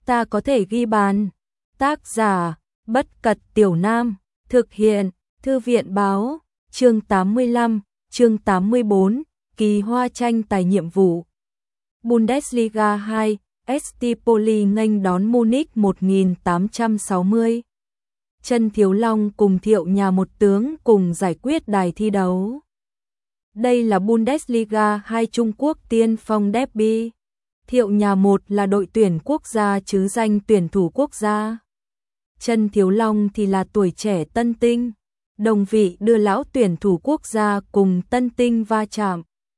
ta có thể ghi bàn. Tác giả, Bất Cật Tiểu Nam, thực hiện, Thư viện báo, chương 85, chương 84, kỳ hoa tranh tài nhiệm vụ. Bundesliga 2, ST Poli nghênh đón Munich 1860. Chân Thiếu Long cùng Thiệu Nhà một tướng cùng giải quyết đài thi đấu. Đây là Bundesliga 2 Trung Quốc tiên phong derby. Thiệu Nhà một là đội tuyển quốc gia chứ danh tuyển thủ quốc gia. Chân Thiếu Long thì là tuổi trẻ tân tinh, đồng vị đưa lão tuyển thủ quốc gia cùng tân tinh va chạm.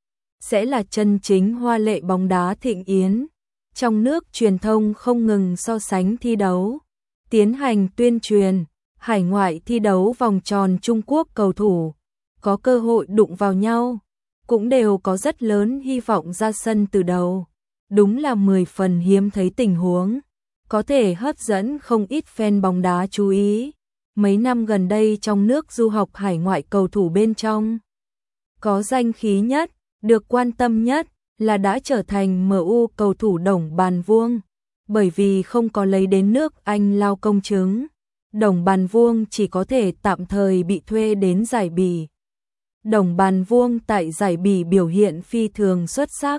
Sẽ là chân chính hoa lệ bóng đá thịnh yến. Trong nước truyền thông không ngừng so sánh thi đấu, tiến hành tuyên truyền, hải ngoại thi đấu vòng tròn Trung Quốc cầu thủ có cơ hội đụng vào nhau, cũng đều có rất lớn hy vọng ra sân từ đầu. Đúng là 10 phần hiếm thấy tình huống, có thể hấp dẫn không ít fan bóng đá chú ý. Mấy năm gần đây trong nước du học hải ngoại cầu thủ bên trong có danh khí nhất, được quan tâm nhất là đã trở thành MU cầu thủ Đồng Bàn Vuông, bởi vì không có lấy đến nước Anh lao công chứng. Đồng Bàn Vuông chỉ có thể tạm thời bị thuê đến giải Bỉ. Đồng Bàn Vuông tại giải Bỉ biểu hiện phi thường xuất sắc.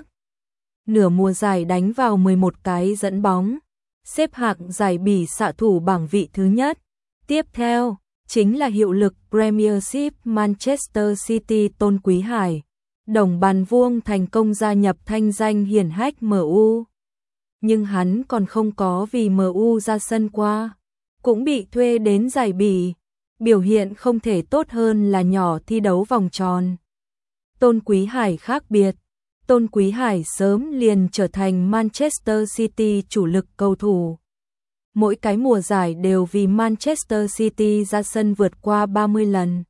Nửa mùa giải đánh vào 11 cái dẫn bóng, xếp hạng giải Bỉ xạ thủ bảng vị thứ nhất. Tiếp theo, chính là hiệu lực Premiership Manchester City Tôn Quý Hải. Đồng Bàn Vuông thành công gia nhập thanh danh hiển hách MU. Nhưng hắn còn không có vì MU ra sân qua, cũng bị thuê đến giải Bỉ, biểu hiện không thể tốt hơn là nhỏ thi đấu vòng tròn. Tôn Quý Hải khác biệt, Tôn Quý Hải sớm liền trở thành Manchester City chủ lực cầu thủ. Mỗi cái mùa giải đều vì Manchester City ra sân vượt qua 30 lần.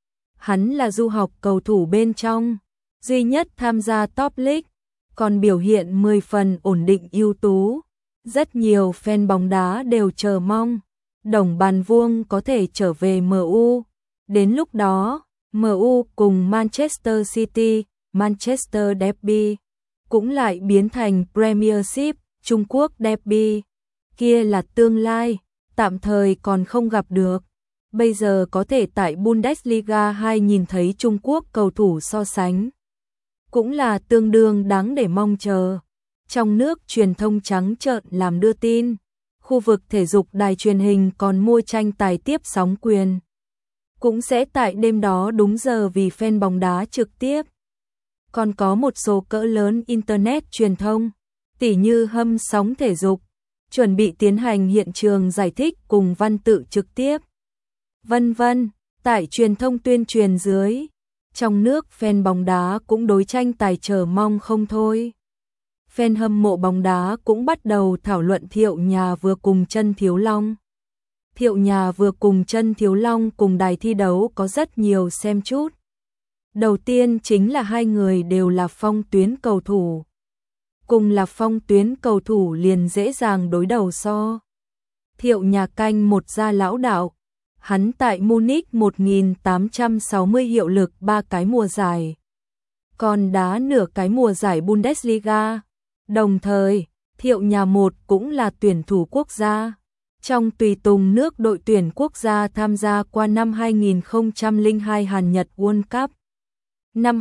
Hắn là du học cầu thủ bên trong duy nhất tham gia Top League, còn biểu hiện 10 phần ổn định ưu tú. Rất nhiều fan bóng đá đều chờ mong Đồng Bàn Vuông có thể trở về MU. Đến lúc đó, MU cùng Manchester City, Manchester Derby cũng lại biến thành Premiership, Trung Quốc Derby. Kia là tương lai, tạm thời còn không gặp được. Bây giờ có thể tại Bundesliga 2 nhìn thấy Trung Quốc cầu thủ so sánh, cũng là tương đương đáng để mong chờ. Trong nước truyền thông trắng trợn làm đưa tin, khu vực thể dục đài truyền hình còn mua tranh tài tiếp sóng quyền. Cũng sẽ tại đêm đó đúng giờ vì fan bóng đá trực tiếp. Còn có một số cỡ lớn Internet truyền thông, tỉ như Hâm Sóng Thể Dục, chuẩn bị tiến hành hiện trường giải thích cùng văn tự trực tiếp. Vân vân, tại truyền thông tuyên truyền dưới, trong nước fan bóng đá cũng đối tranh tài chờ mong không thôi. Fan hâm mộ bóng đá cũng bắt đầu thảo luận Thiệu Nhà vừa cùng Chân Thiếu Long. Thiệu Nhà vừa cùng Chân Thiếu Long cùng đài thi đấu có rất nhiều xem chút. Đầu tiên chính là hai người đều là phong tuyến cầu thủ. Cùng là phong tuyến cầu thủ liền dễ dàng đối đầu so. Thiệu Nhà canh một gia lão đạo. Hắn tại Munich 1860 hiệu lực 3 cái mùa giải, còn đá nửa cái mùa giải Bundesliga. Đồng thời, Thiệu Nhà một cũng là tuyển thủ quốc gia. Trong tùy tùng nước đội tuyển quốc gia tham gia qua năm 2002 Hàn Nhật World Cup, năm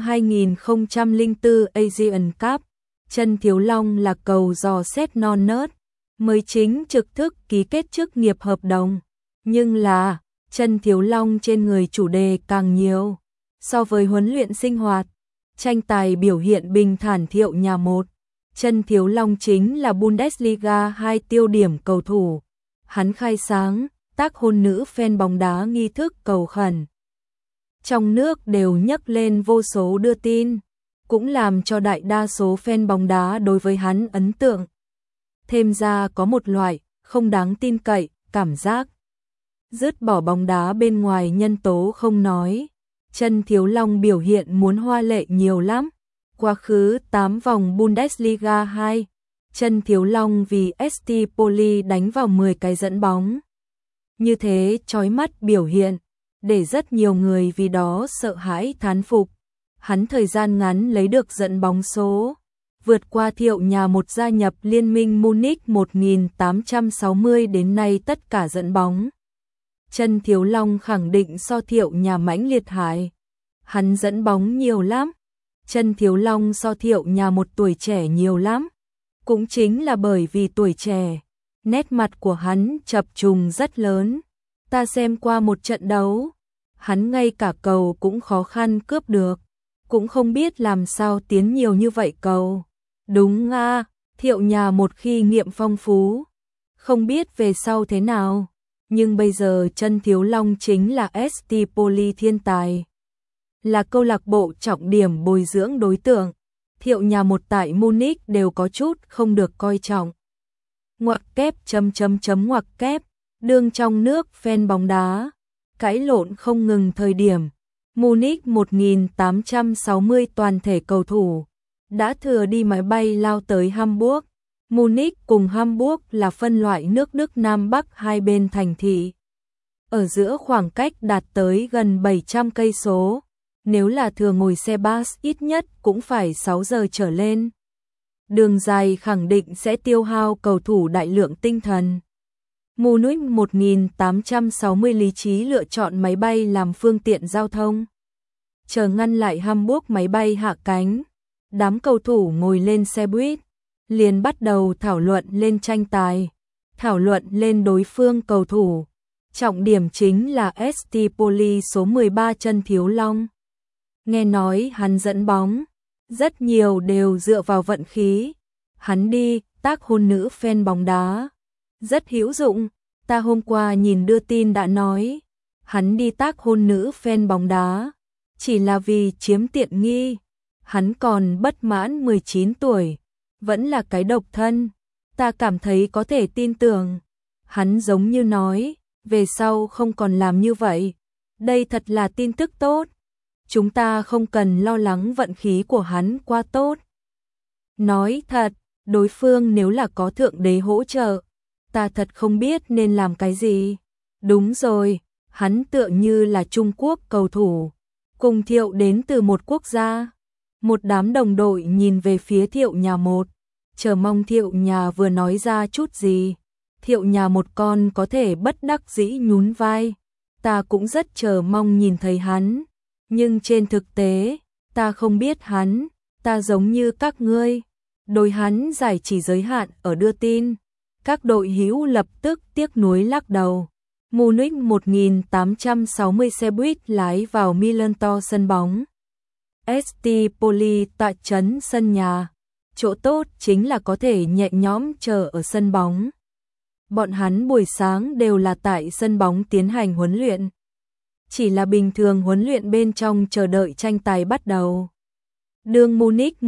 2004 Asian Cup. Chân Thiếu Long là cầu dò xét non nớt, mới chính trực thức ký kết chức nghiệp hợp đồng. Nhưng là Chân Thiếu Long trên người chủ đề càng nhiều. So với huấn luyện sinh hoạt, tranh tài biểu hiện bình thản Thiệu Nhà một, Chân Thiếu Long chính là Bundesliga 2 tiêu điểm cầu thủ. Hắn khai sáng, tác hôn nữ fan bóng đá nghi thức cầu khẩn. Trong nước đều nhắc lên vô số đưa tin, cũng làm cho đại đa số fan bóng đá đối với hắn ấn tượng. Thêm ra có một loại không đáng tin cậy, cảm giác dứt bỏ bóng đá bên ngoài nhân tố không nói, Chân Thiếu Long biểu hiện muốn hoa lệ nhiều lắm. Quá khứ 8 vòng Bundesliga 2, Chân Thiếu Long vì ST Poli đánh vào 10 cái dẫn bóng. Như thế chói mắt biểu hiện, để rất nhiều người vì đó sợ hãi thán phục. Hắn thời gian ngắn lấy được dẫn bóng số, vượt qua Thiệu nhà một gia nhập Liên minh Munich 1860 đến nay tất cả dẫn bóng. Chân Thiếu Long khẳng định so Thiệu nhà mãnh liệt hại. Hắn dẫn bóng nhiều lắm. Chân Thiếu Long so Thiệu nhà một tuổi trẻ nhiều lắm. Cũng chính là bởi vì tuổi trẻ, nét mặt của hắn chập trùng rất lớn. Ta xem qua một trận đấu, hắn ngay cả cầu cũng khó khăn cướp được, cũng không biết làm sao tiến nhiều như vậy cầu. Đúng a, Thiệu nhà một khi nghiệm phong phú, không biết về sau thế nào, nhưng bây giờ Chân Thiếu Long chính là ST Poli thiên tài, là câu lạc bộ trọng điểm bồi dưỡng đối tượng. Thiệu nhà một tại Munich đều có chút không được coi trọng. Ngoặc kép ngoặc kép, đương trong nước fan bóng đá, cãi lộn không ngừng thời điểm. Munich 1860 toàn thể cầu thủ đã thừa đi máy bay lao tới Hamburg. Munich cùng Hamburg là phân loại nước Đức Nam Bắc hai bên thành thị. Ở giữa khoảng cách đạt tới gần 700 cây số. Nếu là thừa ngồi xe bus ít nhất cũng phải 6 giờ trở lên. Đường dài khẳng định sẽ tiêu hao cầu thủ đại lượng tinh thần. Munich 1860 lý trí lựa chọn máy bay làm phương tiện giao thông. Chờ ngăn lại Hamburg máy bay hạ cánh, đám cầu thủ ngồi lên xe buýt, liền bắt đầu thảo luận lên tranh tài, thảo luận lên đối phương cầu thủ. Trọng điểm chính là ST Poli số 13 Chân Thiếu Long. Nghe nói hắn dẫn bóng, rất nhiều đều dựa vào vận khí. Hắn đi tác hôn nữ fan bóng đá, rất hữu dụng. Ta hôm qua nhìn đưa tin đã nói, hắn đi tác hôn nữ fan bóng đá, chỉ là vì chiếm tiện nghi. Hắn còn bất mãn 19 tuổi, vẫn là cái độc thân. Ta cảm thấy có thể tin tưởng. Hắn giống như nói, về sau không còn làm như vậy. Đây thật là tin tức tốt. Chúng ta không cần lo lắng vận khí của hắn quá tốt. Nói thật, đối phương nếu là có thượng đế hỗ trợ, ta thật không biết nên làm cái gì. Đúng rồi, hắn tựa như là Trung Quốc cầu thủ, cùng Thiệu đến từ một quốc gia. Một đám đồng đội nhìn về phía Thiệu nhà một, chờ mong Thiệu nhà vừa nói ra chút gì. Thiệu nhà một con có thể bất đắc dĩ nhún vai. Ta cũng rất chờ mong nhìn thấy hắn. Nhưng trên thực tế, ta không biết hắn, ta giống như các ngươi. Đối hắn giải chỉ giới hạn ở đưa tin. Các đội hữu lập tức tiếc nuối lắc đầu. Munich 1860 xe buýt lái vào Millantor sân bóng. ST Poli tại trấn sân nhà. Chỗ tốt chính là có thể nhẹ nhõm chờ ở sân bóng. Bọn hắn buổi sáng đều là tại sân bóng tiến hành huấn luyện. Chỉ là bình thường huấn luyện bên trong chờ đợi tranh tài bắt đầu. Đương Munich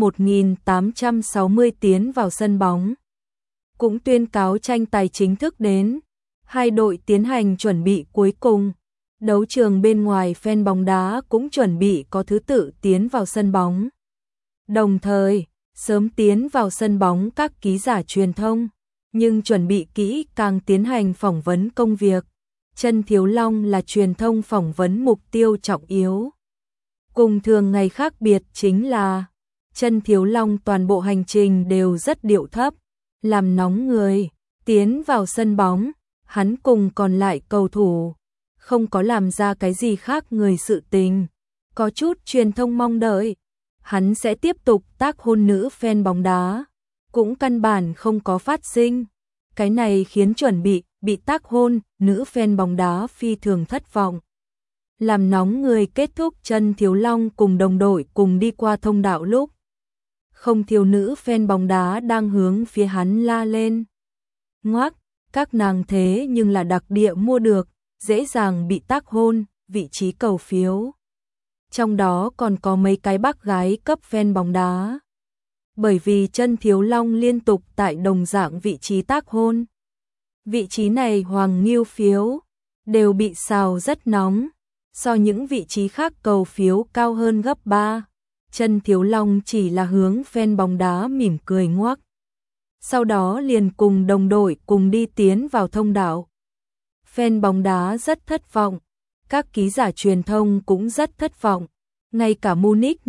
1860 tiến vào sân bóng, cũng tuyên cáo tranh tài chính thức đến. Hai đội tiến hành chuẩn bị cuối cùng. Đấu trường bên ngoài fan bóng đá cũng chuẩn bị có thứ tự tiến vào sân bóng. Đồng thời, sớm tiến vào sân bóng các ký giả truyền thông, nhưng chuẩn bị kỹ càng tiến hành phỏng vấn công việc. Chân Thiếu Long là truyền thông phỏng vấn mục tiêu trọng yếu. Cùng thường ngày khác biệt chính là Chân Thiếu Long toàn bộ hành trình đều rất điệu thấp, làm nóng người. Tiến vào sân bóng, hắn cùng còn lại cầu thủ không có làm ra cái gì khác người sự tình. Có chút truyền thông mong đợi hắn sẽ tiếp tục tác hôn nữ fan bóng đá, cũng căn bản không có phát sinh. Cái này khiến chuẩn bị tác hôn nữ fan bóng đá phi thường thất vọng. Làm nóng người kết thúc, Chân Thiếu Long cùng đồng đội cùng đi qua thông đạo lúc, không thiếu nữ fan bóng đá đang hướng phía hắn la lên. Ngoác, các nàng thế nhưng là đặc địa mua được, dễ dàng bị tác hôn, vị trí cầu phiếu. Trong đó còn có mấy cái bác gái cấp fan bóng đá. Bởi vì Chân Thiếu Long liên tục tại đồng dạng vị trí tác hôn. Vị trí này hoàng nghiêu phiếu đều bị xào rất nóng, so những vị trí khác cầu phiếu cao hơn gấp 3. Chân Thiếu Long chỉ là hướng fan bóng đá mỉm cười ngoác. Sau đó liền cùng đồng đội cùng đi tiến vào thông đạo. Fan bóng đá rất thất vọng, các ký giả truyền thông cũng rất thất vọng. Ngay cả Munich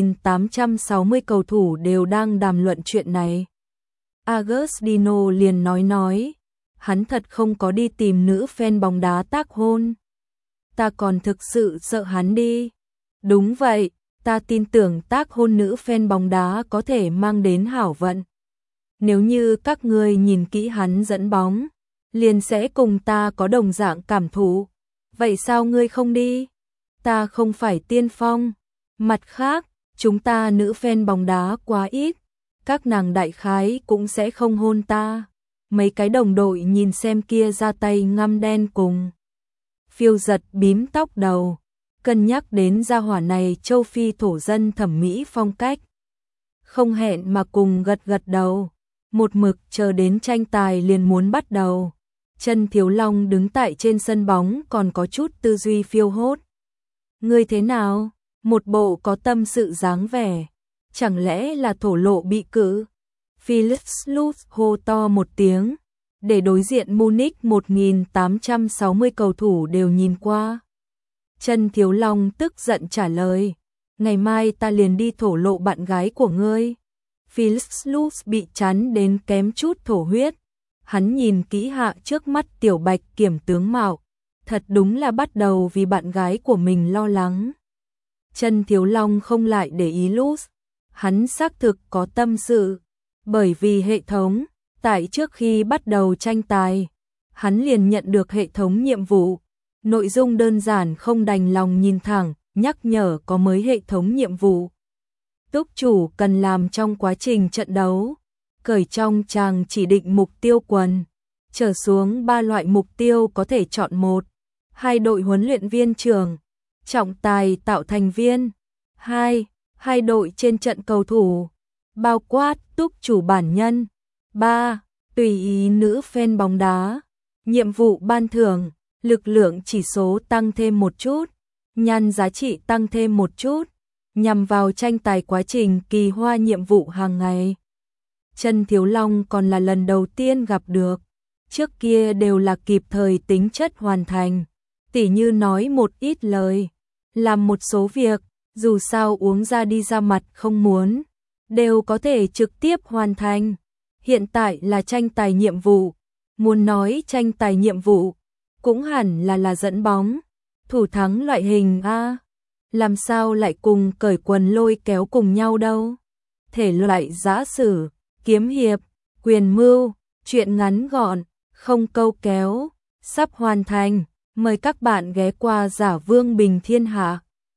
1860 cầu thủ đều đang đàm luận chuyện này. Agostino liền nói, hắn thật không có đi tìm nữ fan bóng đá tác hôn. Ta còn thực sự sợ hắn đi. Đúng vậy, ta tin tưởng tác hôn nữ fan bóng đá có thể mang đến hảo vận. Nếu như các ngươi nhìn kỹ hắn dẫn bóng, liền sẽ cùng ta có đồng dạng cảm thụ. Vậy sao ngươi không đi? Ta không phải tiên phong. Mặt khác, chúng ta nữ fan bóng đá quá ít, các nàng đại khái cũng sẽ không hôn ta. Mấy cái đồng đội nhìn xem kia ra tay ngăm đen cùng. Phiêu giật bím tóc đầu, cân nhắc đến gia hỏa này châu Phi thổ dân thẩm mỹ phong cách. Không hẹn mà cùng gật gật đầu, một mực chờ đến tranh tài liền muốn bắt đầu. Trần Thiếu Long đứng tại trên sân bóng còn có chút tư duy phiêu hốt. Ngươi thế nào? Một bộ có tâm sự dáng vẻ. Chẳng lẽ là thổ lộ bị cự? Felix Lutz hô to một tiếng, để đối diện Munich 1860 cầu thủ đều nhìn qua. Trần Thiếu Long tức giận trả lời, ngày mai ta liền đi thổ lộ bạn gái của ngươi. Felix Lutz bị chán đến kém chút thổ huyết. Hắn nhìn kỹ hạ trước mắt tiểu bạch kiểm tướng mạo, thật đúng là bắt đầu vì bạn gái của mình lo lắng. Trần Thiếu Long không lại để ý Lutz, hắn xác thực có tâm sự, bởi vì hệ thống, tại trước khi bắt đầu tranh tài, hắn liền nhận được hệ thống nhiệm vụ, nội dung đơn giản không đành lòng nhìn thẳng, nhắc nhở có mới hệ thống nhiệm vụ. Túc chủ cần làm trong quá trình trận đấu, cởi trong chàng chỉ định mục tiêu quần, trở xuống 3 loại mục tiêu có thể chọn một, 2 đội huấn luyện viên trưởng, trọng tài tạo thành viên, 2 đội trên trận cầu thủ, bao quát túc chủ bản nhân, 3 tùy ý nữ fan bóng đá. Nhiệm vụ ban thưởng, lực lượng chỉ số tăng thêm một chút, nhan giá trị tăng thêm một chút, nhằm vào tranh tài quá trình kỳ hoa nhiệm vụ hàng ngày. Trần Thiếu Long còn là lần đầu tiên gặp được, trước kia đều là kịp thời tính chất hoàn thành, tỉ như nói một ít lời, làm một số việc, dù sao uống ra đi ra mặt không muốn, đều có thể trực tiếp hoàn thành. Hiện tại là tranh tài nhiệm vụ, muốn nói tranh tài nhiệm vụ, cũng hẳn là dẫn bóng, thủ thắng loại hình a. Làm sao lại cùng cởi quần lôi kéo cùng nhau đâu? Thể loại giã sử, kiếm hiệp, quyền mưu, truyện ngắn gọn, không câu kéo, sắp hoàn thành. Mời các bạn ghé qua Giả Vương Bình Thiên Hạ.